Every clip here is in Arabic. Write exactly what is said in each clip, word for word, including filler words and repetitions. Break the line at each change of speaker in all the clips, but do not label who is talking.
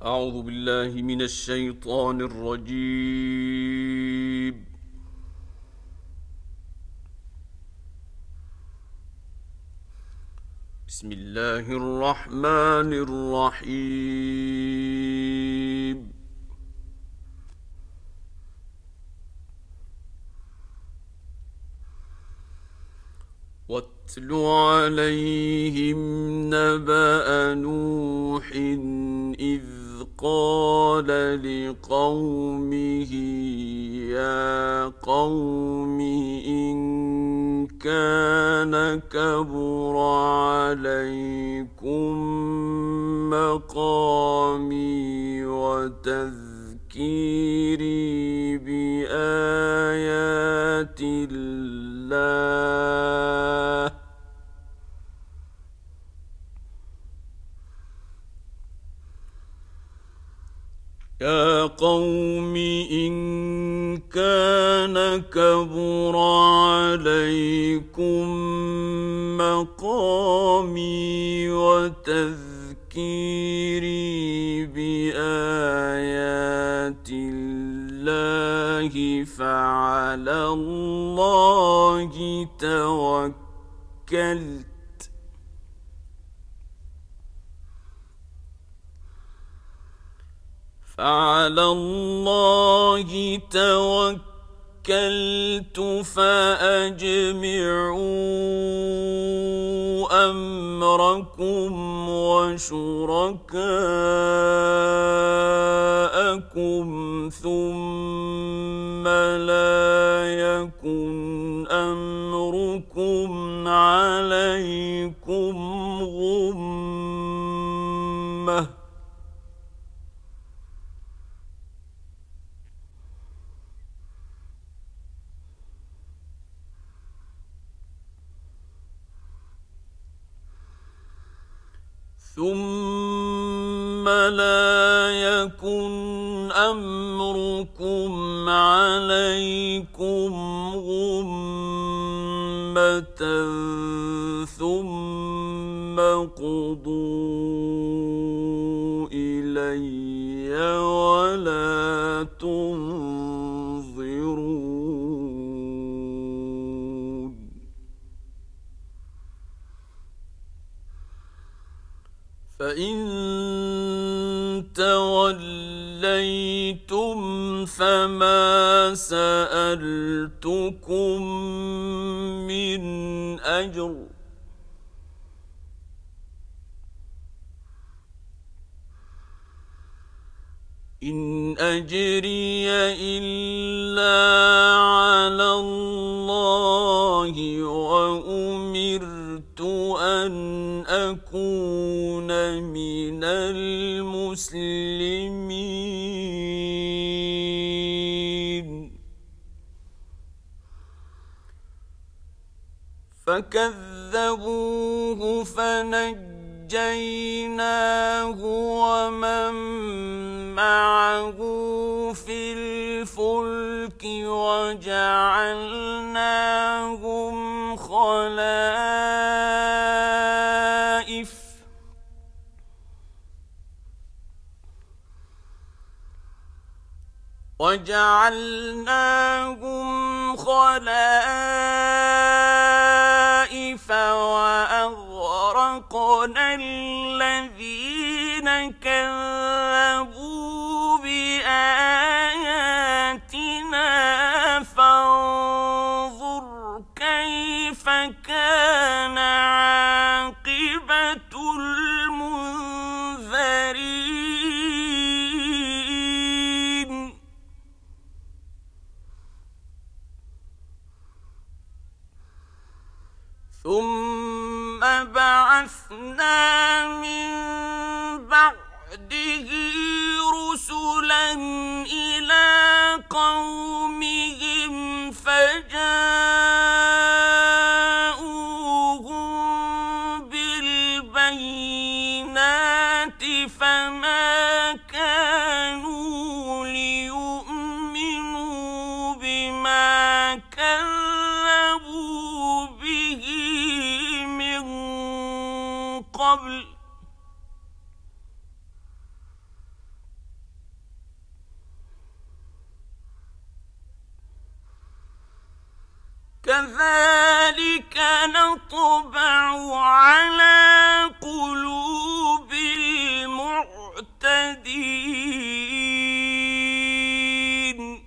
أعوذ بالله من الشيطان الرجيم. بسم الله الرحمن الرحيم. واتل عليهم نبأ نوح إذ قال لقومه يا قوم إن كان كبر عليكم مقامي وتذكيري بآيات الله يا قوم إن كان كبر عليكم مقامي وتذكيري بآيات الله فعلى الله توكلت فعلى الله توكلت فأجمعوا أمركم وشركاءكم ثم لا يكن أمركم عليكم غمة ثم لا يكن أمركم عليكم غمة ثم قضوا إلي ولا تنظرون فإن توليتم فما سألتكم من أجر إن أجري إلا على الله وأمرت أن أكون من المسلمين فكذبوه فنجيناه ومن معه في الفلك وجعلناهم خلائف وجعلناهم خلائف وأغرقنا الذين كذبوا بآياتنا فانظر كيف كان عاقبة المنذرين ثم بعثنا من بعده رسلا إلى قومهم فجاءوهم بالبينات فما كانوا ليؤمنوا بما كذبوا به من قبل كذلك نطبع على قلوب المعتدين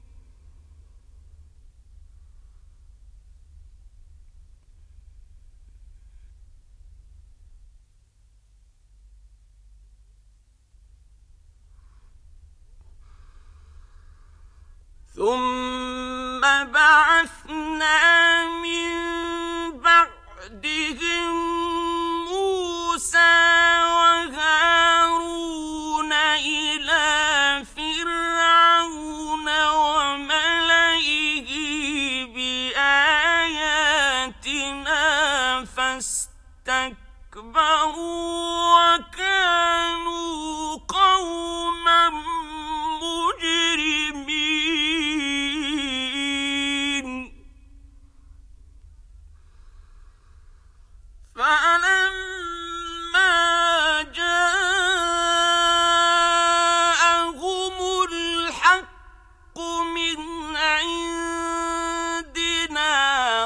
ثم بعثنا من بعدهم موسى وهارون إلى فرعون وملئه بآياتنا فاستكبروا وكانوا قوما مجرمين فلما جاءهم الحق من عندنا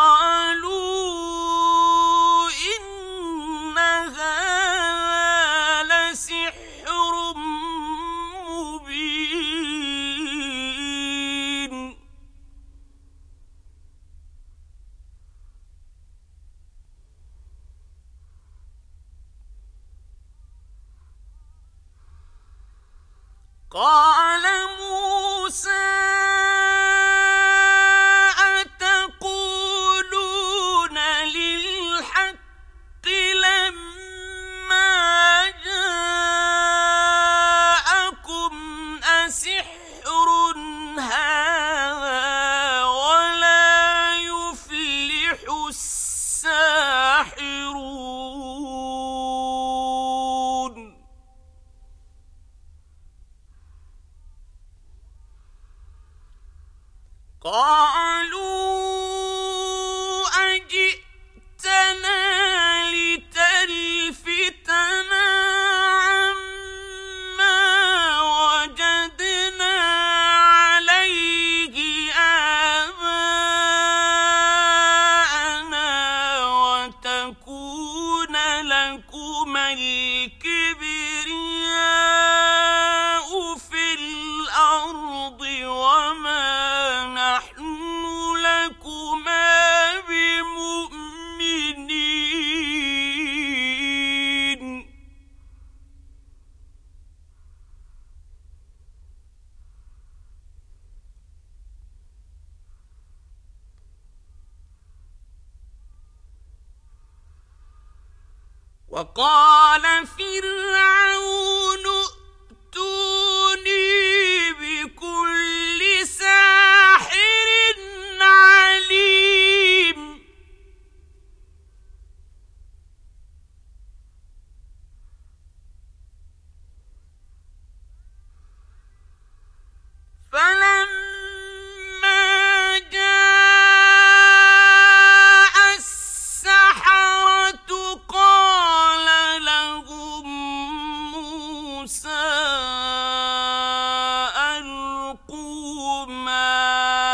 قالوا إن هذا لسحر مبين قال موسى أتقولون للحق لما جاءكم أسحر هذا ولا يفلح الساحرون قالوا أجئتنا لتلفتنا عما وجدنا عليه آباءنا وتكون لكما الكبرياء في الأرض وما لكما بمؤمنين وقال فرعون ائتوني بكل ساحر عليم فلما جاء السحرة قال لهم موسى ألقوا ما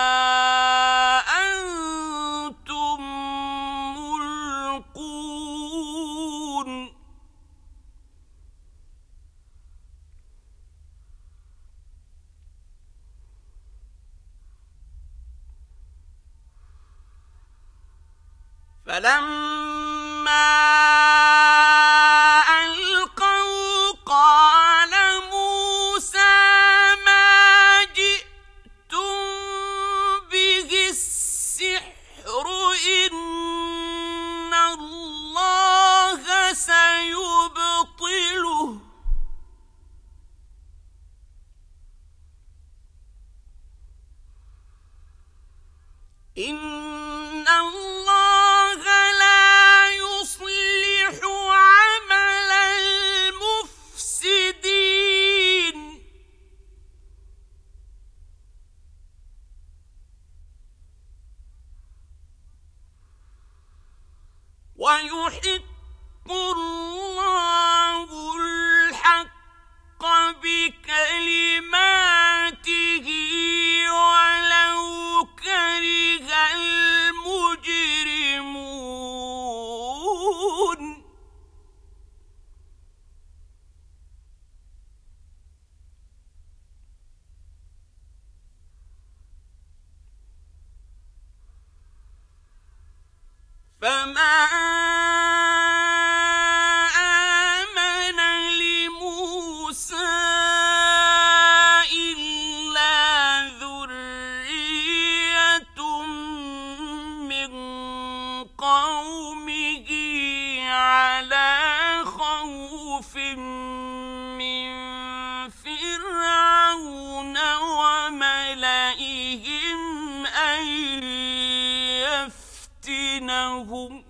أنتم ملقون فلما ألقوا قال موسى ما جئتم به السحر إن الله سيبطله إن الله لا يصلح عمل المفسدين ويحق الله الحق بكلماته ولو كره فما آمن لموسى إلا ذرية من قومه على خوف من فرعون وملئهم أن يفتنهم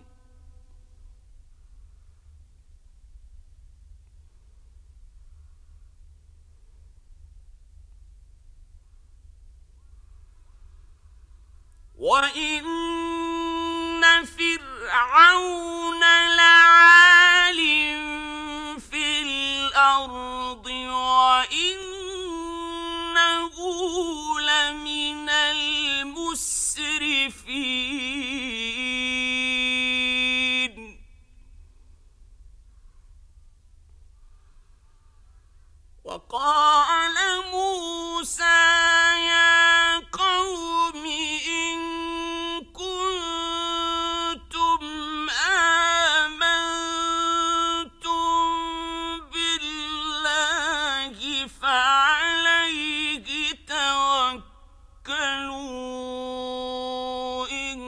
وإن فرعون لعال في الأرض وإنه لمن المسرفين وقال موسى يا قوم إن كنتم آمنتم بالله فعليه توكلوا إن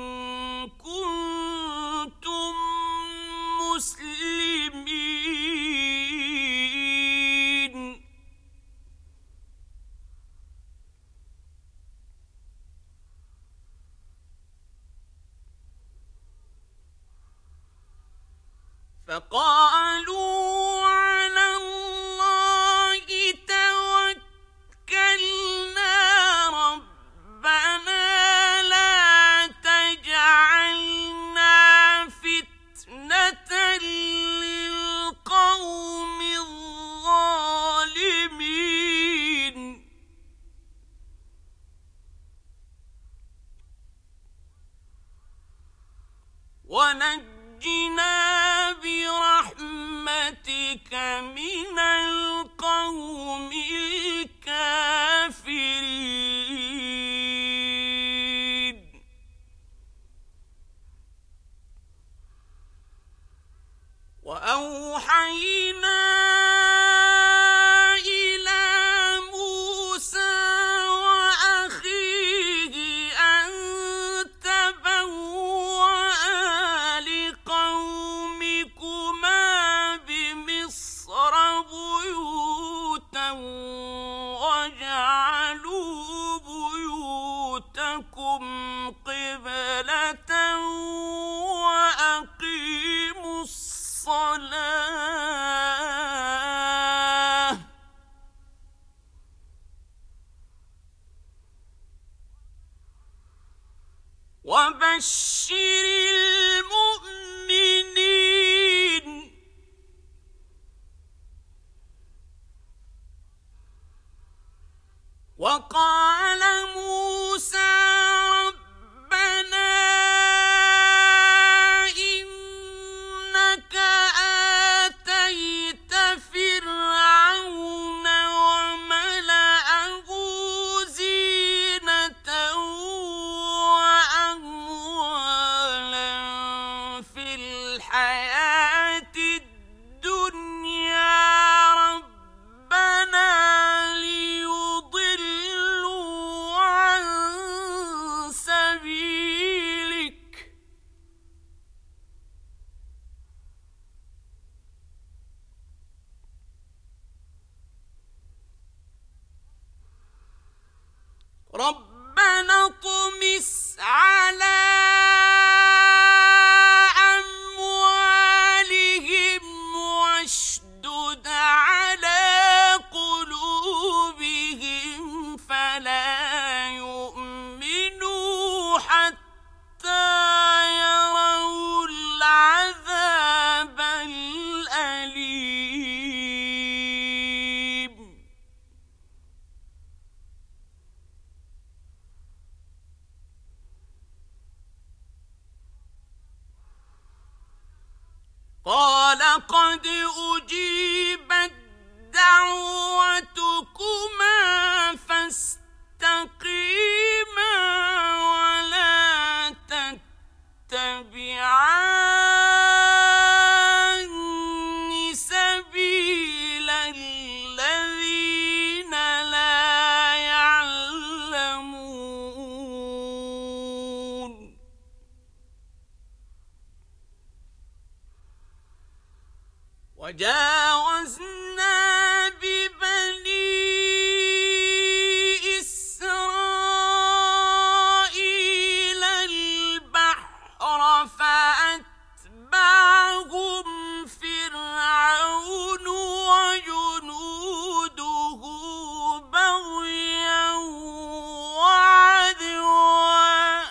كنتم مسلمين فقالوا على الله توكلنا ربنا لا تجعلنا فتنة للقوم الظالمين ونجنا برحمتك من القوم الكافرين وأوحينا إلى موسى وأخيه أن تبوأ لقومكما بمصر بيوتا واجعلوا بيوتكم قبلة وأقيموا الصلاة وبشر المؤمنين وقال موسى ربنا إنك آتيت فرعون وملأه زينة وأموالا في الحياة الدنيا ربنا ليضلوا عن سبيلك ربنا اطمس على أموالهم واشدد على قلوبهم فلا يؤمنوا حتى يروا العذاب الأليم قال قد أجيبت دعوتكما فاستقيما ولا تتبعان وجاوزنا ببني إسرائيل البحر فأتبعهم فرعون وجنوده بغيا وعدوا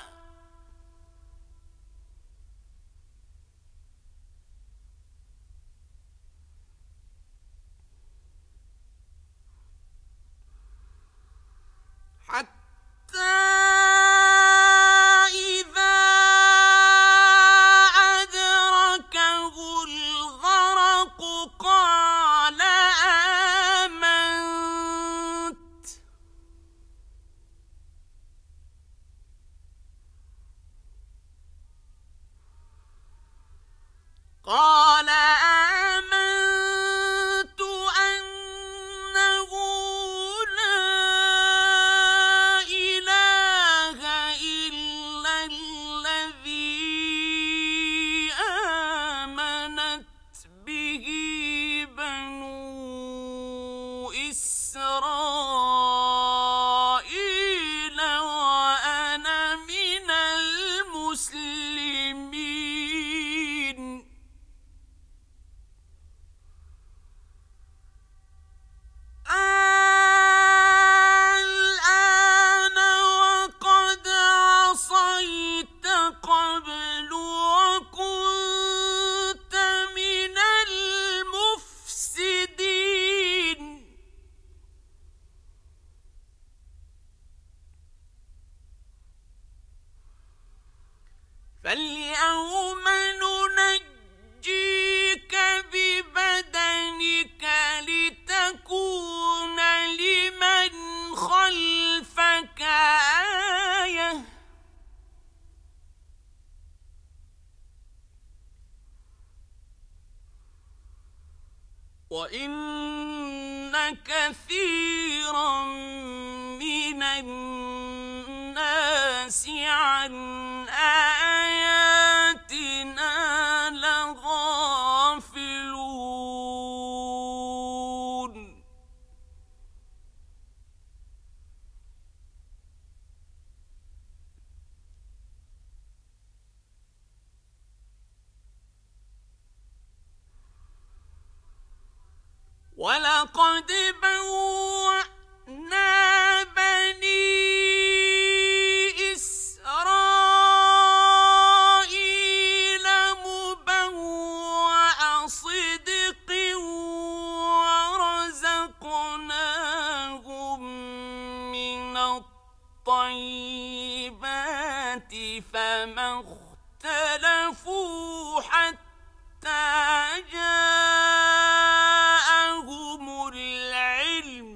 حتى إذا أدركه الغرق قال آمنت قال آمنت أنه لا إله إلا الذي آمنت به بنو إسرائيل وأنا من المسلمين. الآن وقد عصيت قبل وكنت من المفسدين. فاليوم ننجيك ببدنك لتكون لمن خلفك آية وإن كثيرا من الناس عن آياتنا لغافلون. ولقد بوأنا بني إسرائيل مبوأ صدق ورزقناهم من الطيبات فما اختلفوا حتى جاءهم العلم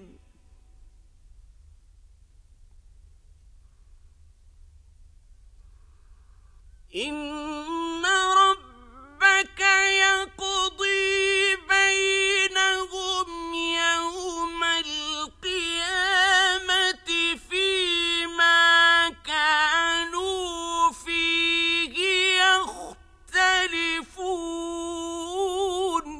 إن ربك يقضي بينهم يوم القيامة فيما كانوا فيه يختلفون.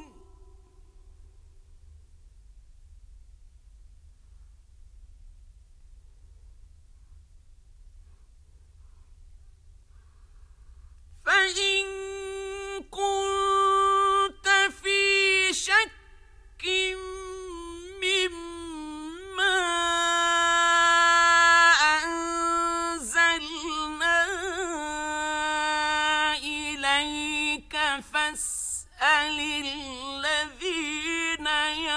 فإن كنت في شك مما أنزلنا إليك فاسأل الذين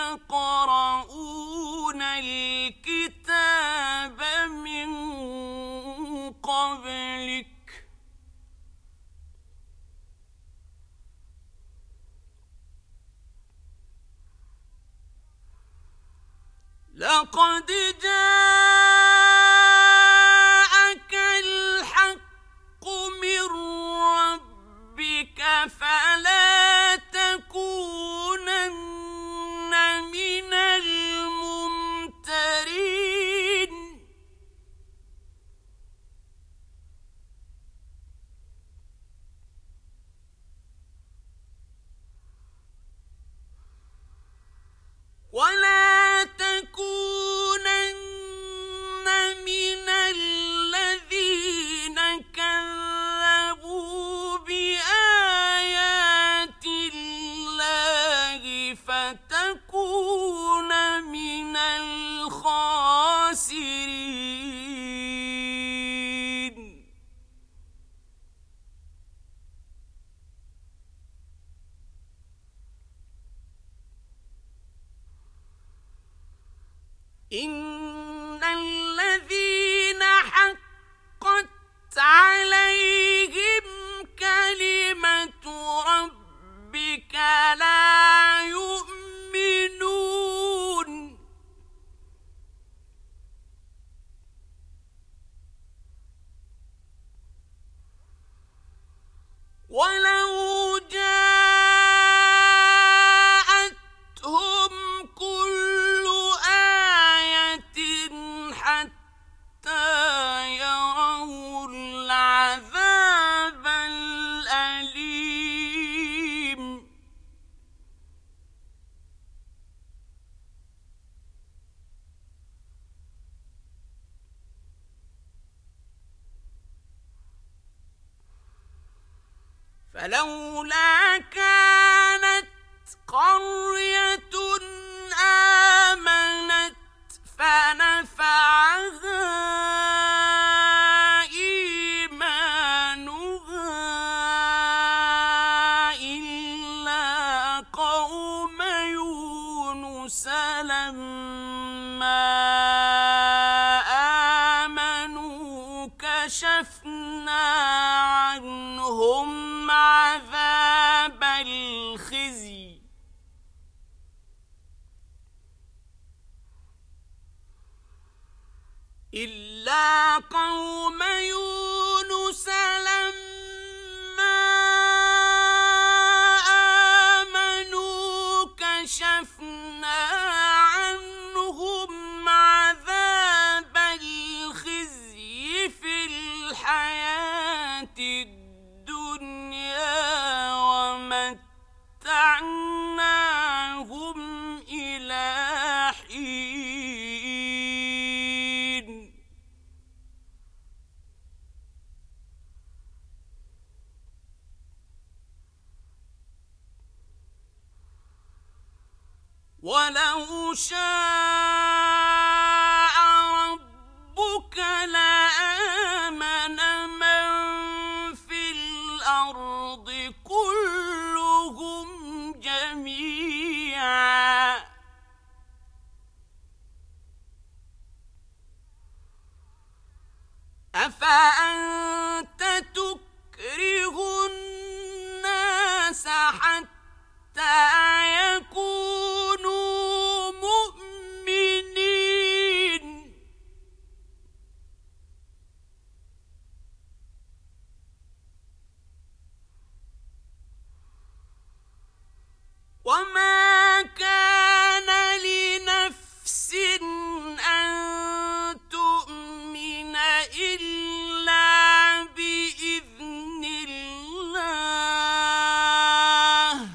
يقرؤون الكتاب من قبلك لقد جاءك الحق من ربك فلا تكونن من الممترين. فتكون من الخاسرين. إن الذين حقت عليهم كلمة ربك لا يؤمنون. ولو جاءتهم كل آية حتى يروا العذاب الأليم. فلولا كانت قرية آمنت فنفعها إيمانها إلا قوم يونس لما آمنوا كشفنا عنهم عذاب الخزي إلا قوم يونس لما آمنوا كشفنا عنهم عذاب الخزي في الحياة الدنيا ومتعناهم إلى حين. ولو شاء ربك لآمن من في الأرض كلهم جميعا أفأنت تكره الناس حتى يكونوا مؤمنين. وما كان لنفس أن تؤمن إلا بإذن الله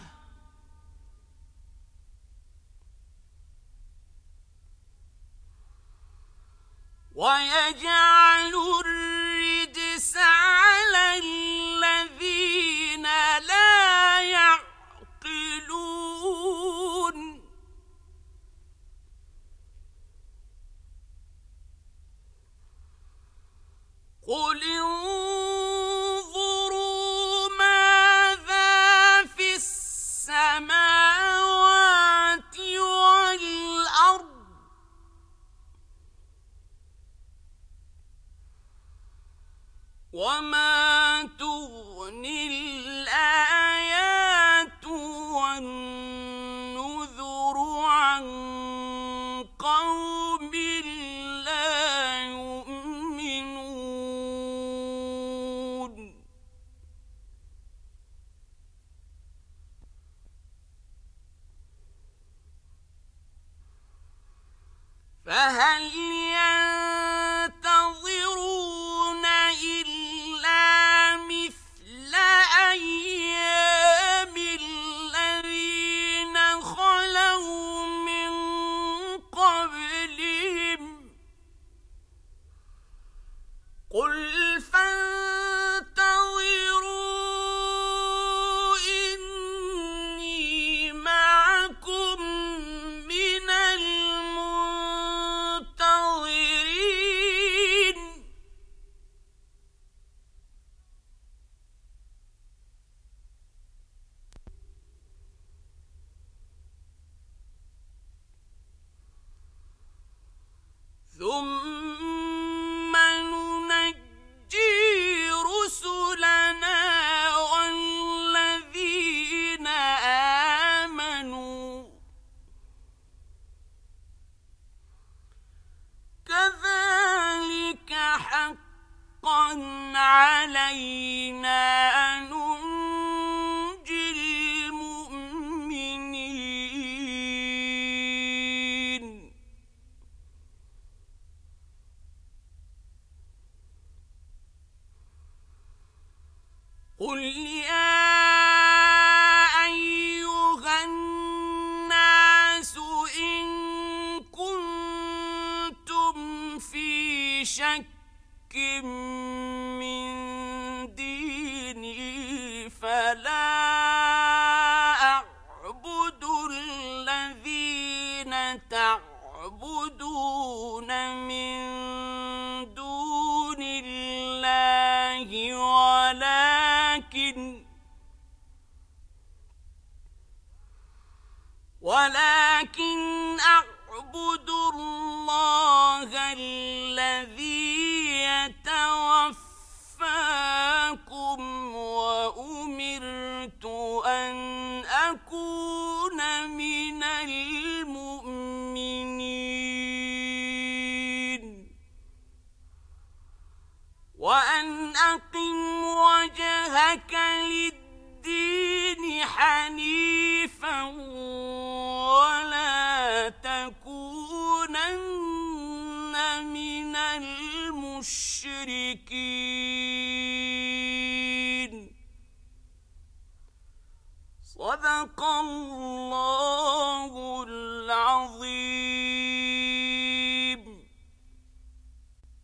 ويجعل الرجس على الذين لا يعقلون. قل انظروا ماذا في السماوات والأرض وما تغني الآيات والنذر عن قوم لا يؤمنون. فهل ينتظرون إلا مثل أيام الذين خلوا من قبلهم قل فانتظروا إني معكم شك من ديني فلا أعبد الذين تعبدون من دون الله ولكن ولكن أعبد الله الذي يتوفاكم وأمرت أن أكون من المؤمنين وأن أقم وجهك للدين حنيفا ولا تكونن من المشركين